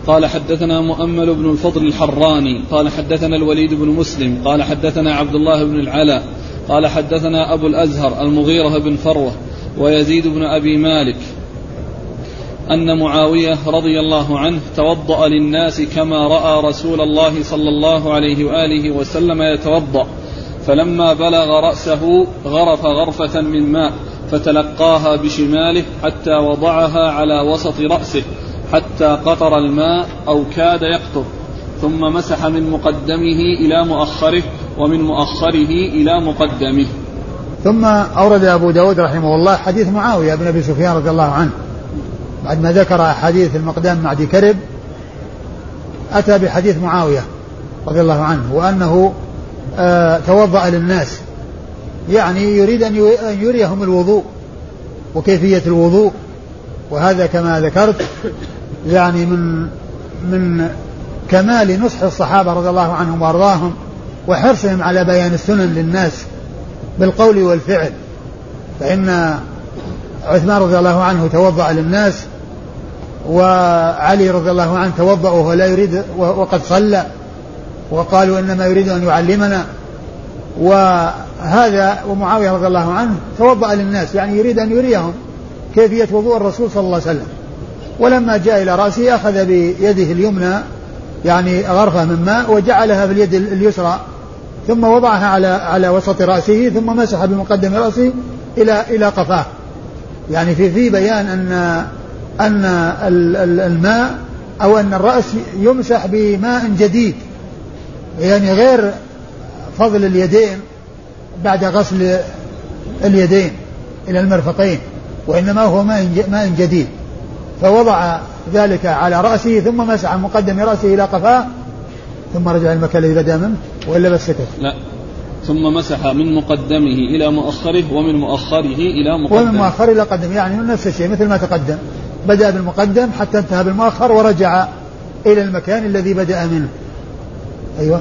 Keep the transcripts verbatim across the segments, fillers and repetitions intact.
قال حدثنا مؤمل بن الفضل الحراني قال حدثنا الوليد بن مسلم قال حدثنا عبد الله بن العلاء قال حدثنا أبو الأزهر المغيرة بن فروة ويزيد بن أبي مالك أن معاوية رضي الله عنه توضأ للناس كما رأى رسول الله صلى الله عليه وآله وسلم يتوضأ، فلما بلغ رأسه غرف غرفة من ماء فتلقاها بشماله حتى وضعها على وسط رأسه حتى قطر الماء أو كاد يقطر، ثم مسح من مقدمه إلى مؤخره ومن مؤخره إلى مقدمه. ثم أورد أبو داود رحمه الله حديث معاوية بن أبي سفيان رضي الله عنه بعد ما ذكر حديث المقدام معد كرب، أتى بحديث معاوية رضي الله عنه وأنه آه توضأ للناس، يعني يريد أن يريهم الوضوء وكيفية الوضوء، وهذا كما ذكرت يعني من من كمال نصح الصحابة رضي الله عنهم وأرضاهم وحرصهم على بيان السنن للناس بالقول والفعل. فإن عثمان رضي الله عنه توضأ للناس، وعلي رضي الله عنه توضأ وهو لا يريد وقد صلى، وقالوا إنما يريد أن يعلمنا. وهذا ومعاوية رضي الله عنه توضأ للناس، يعني يريد أن يريهم كيفية وضوء الرسول صلى الله عليه وسلم. ولما جاء إلى رأسه أخذ بيده اليمنى يعني غرفة من ماء وجعلها في اليد اليسرى، ثم وضعها على على وسط رأسه، ثم مسح بمقدم رأسه إلى إلى قفاه، يعني في في بيان أن أن الماء أو أن الرأس يمسح بماء جديد، يعني غير فضل اليدين بعد غسل اليدين إلى المرفقين، وإنما هو ماء جديد. فوضع ذلك على رأسه ثم مسح مقدم رأسه إلى قفاه، ثم رجع المكان الذي بدأ منه وإلا بس سكت. لا، ثم مسح من مقدمه إلى مؤخره ومن مؤخره إلى مقدمه، ومن مؤخره إلى قدم، يعني من نفس الشيء مثل ما تقدم، بدأ بالمقدم حتى انتهى بالمؤخر ورجع إلى المكان الذي بدأ منه. أيوة.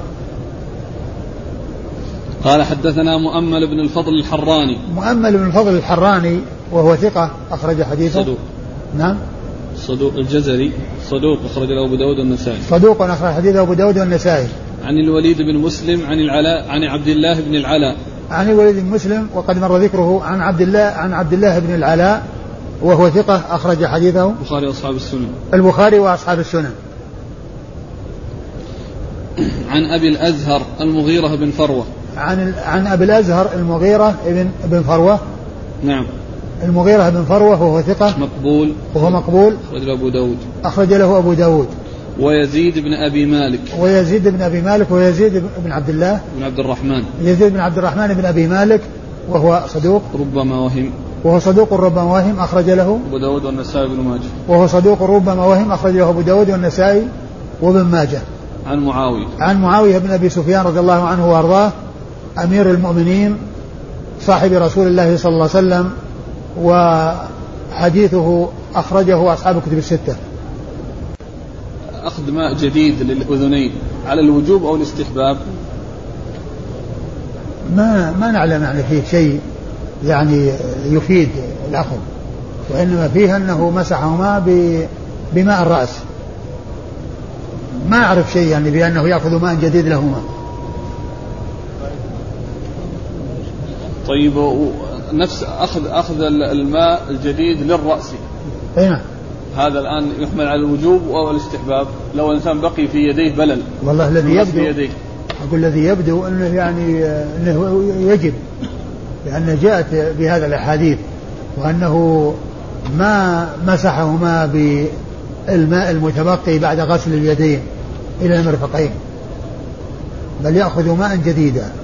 قال حدثنا مؤمل بن الفضل الحراني. مؤمل بن الفضل الحراني وهو ثقة أخرج حديثه. صدوق. نعم. صدوق الجزري صدوق أخرج له أبو داود والنسائي. صدوق أخرج حديثه أبو داود والنسائي. عن الوليد بن مسلم عن العلاء عن عبد الله بن العلاء. عن الوليد بن مسلم وقد مر ذكره عن عبد الله عن عبد الله بن العلاء وهو ثقة أخرج حديثه البخاري وأصحاب السنن. البخاري وأصحاب السنن. عن أبي الأزهر المغيرة بن فروة. عن عن أبي الأزهر المغيرة بن بن فروة. نعم. المغيرة بن فروة وهو ثقة مقبول. وهو مقبول. أخرج له أبو داود. أخرج له أبو داود. ويزيد بن أبي مالك. ويزيد بن أبي مالك ويزيد بن عبد الله بن عبد الرحمن. يزيد بن عبد الرحمن بن أبي مالك وهو صدوق ربما وهم. وهو صدوق ربما وهم أخرج له أبو داود والنسائي بن ماجه. وهو صدوق ربما وهم أخرج له أبو داود والنسائي وابن ماجه. عن معاوية. عن معاوية بن أبي سفيان رضي الله عنه وأرضاه أمير المؤمنين صاحب رسول الله صلى الله عليه وسلم، وحديثه أخرجه أصحاب الكتب الستة. أخذ ماء جديد للأذنين على الوجوب أو الاستحباب؟ ما ما نعلم يعني فيه شيء يعني يفيد الأخذ، وإنما فيه أنه مسحهما بماء الرأس، ما أعرف شيء يعني بأنه يأخذ ماء جديد لهما. طيب، نفس أخذ أخذ الماء الجديد للرأس أين؟ هذا الآن يحمل على الوجوب أو الاستحباب لو الإنسان بقي في يديه بلل؟ والله الذي يبدو أقول الذي يبدو أنه يعني أنه يجب، لأن جاءت بهذا الأحاديث وأنه ما مسحهما بالماء المتبقي بعد غسل اليدين إلى المرفقين، بل يأخذ ماء جديدا.